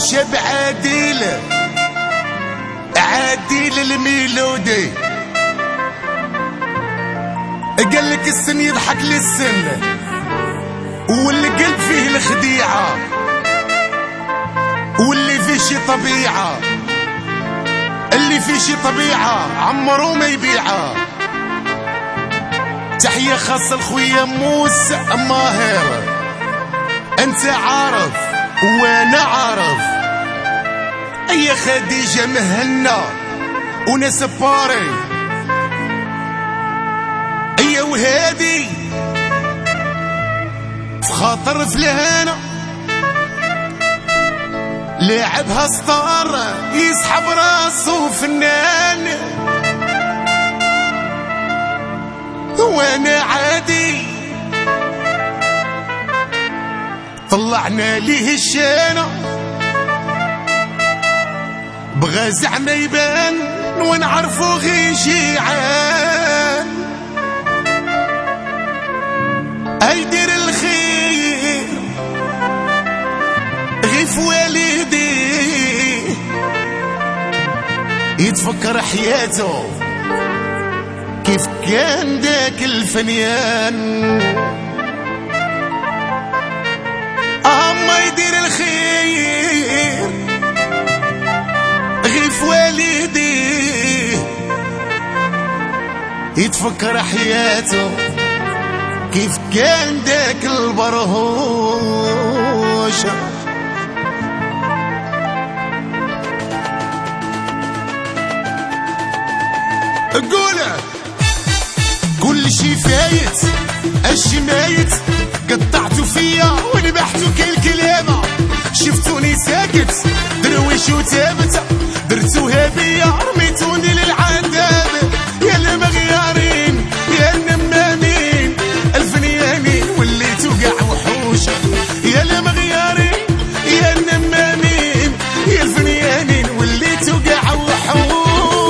شاب عادل الميلودي قال لك السن يضحك للسن واللي قلب فيه الخديعة واللي فيه شي طبيعة، اللي فيه شي طبيعة عمرو ما يبيعها. تحية خاصة لخويا موس ماهر، انت عارف وانا عارف. اي خديجة مهنا وناس باري، اي وهادي في خاطر فلانة لاعبها ستار يسحب راسه فنان، وانا عادي طلعنا ليه الشانة بغا زعما يبان ونعرفو غي جيعان. هيدير الخير غي في والديه يتفكر حياته كيف كان داك الفنيان. اما يدير الخير غي في والديه يتفكر حياته كيف كان داك البرهوش. قوله كل شي فايت الشي مايت، قطعتو فيا ونبحتو كالكلامة، شفتوني ساكت درويش وتابت، درتوها بيا رميتوني للعذاب. يا المغيارين يا النمامين الفنيانين وليتو قاع وحوش، يا المغيارين يا النمامين يا الفنيانين وليتو قاع وحوش.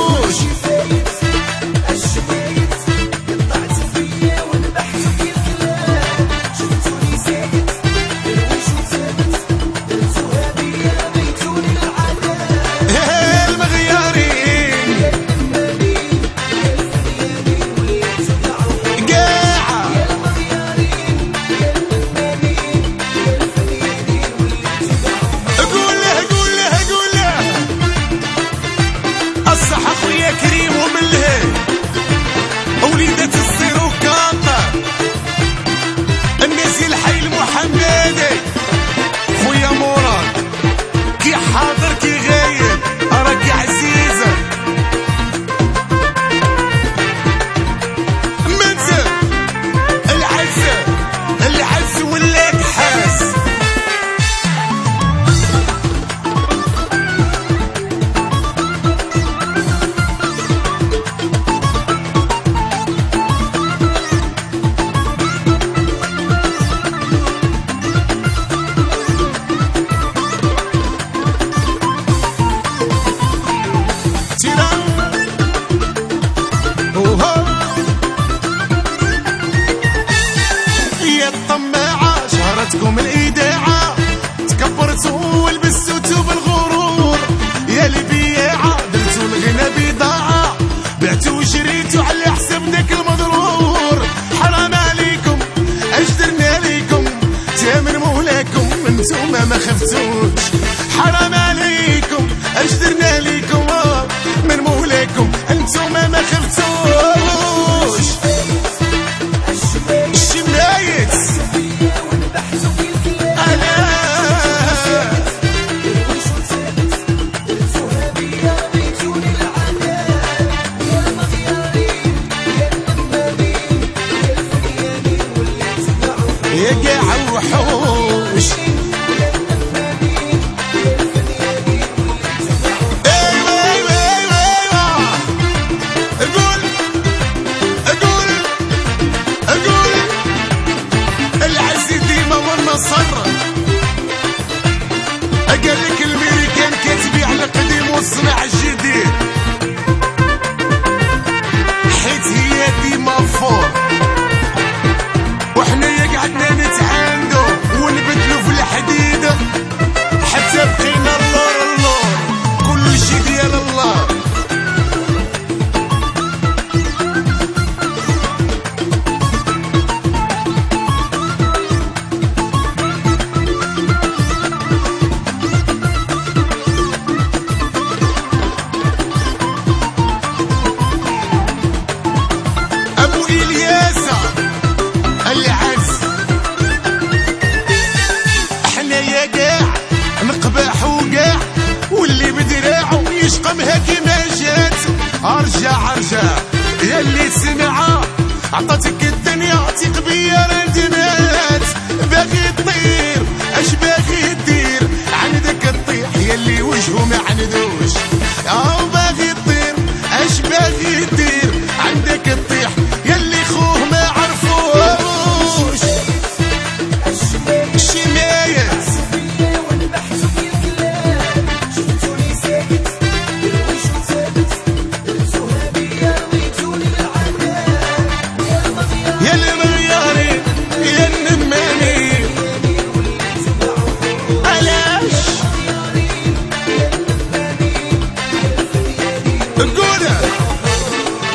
شهرتكم الإيداعة تكبرتوا ولبستوا توب الغرور، يا البياعة درتوا الغنى بضاعة، بعتوا وشريتوا على حساب داك المضرور. حرام عليكم اش درنا ليكم تامر مولاكم انتوما ما خفتوش، حرام عليكم اش درنا ليكم من مولاكم انتوما ما خفتوش. الشمايت يا قاع وحوش. ايوه ايوه ايوه ايوه اقول العز ديما والنصر. قال لك الميريكان كتبيع القديم والصناع الجديد، حيت هي ديما فوق وحنا قعدنا نتعاندو ونبدلو في الحد حاجة يلي سمعها عطاتك الدنيا تيق بيا الجنات باغي تطير اش باغي دير عندك الطيح يلي وجهه ما عندو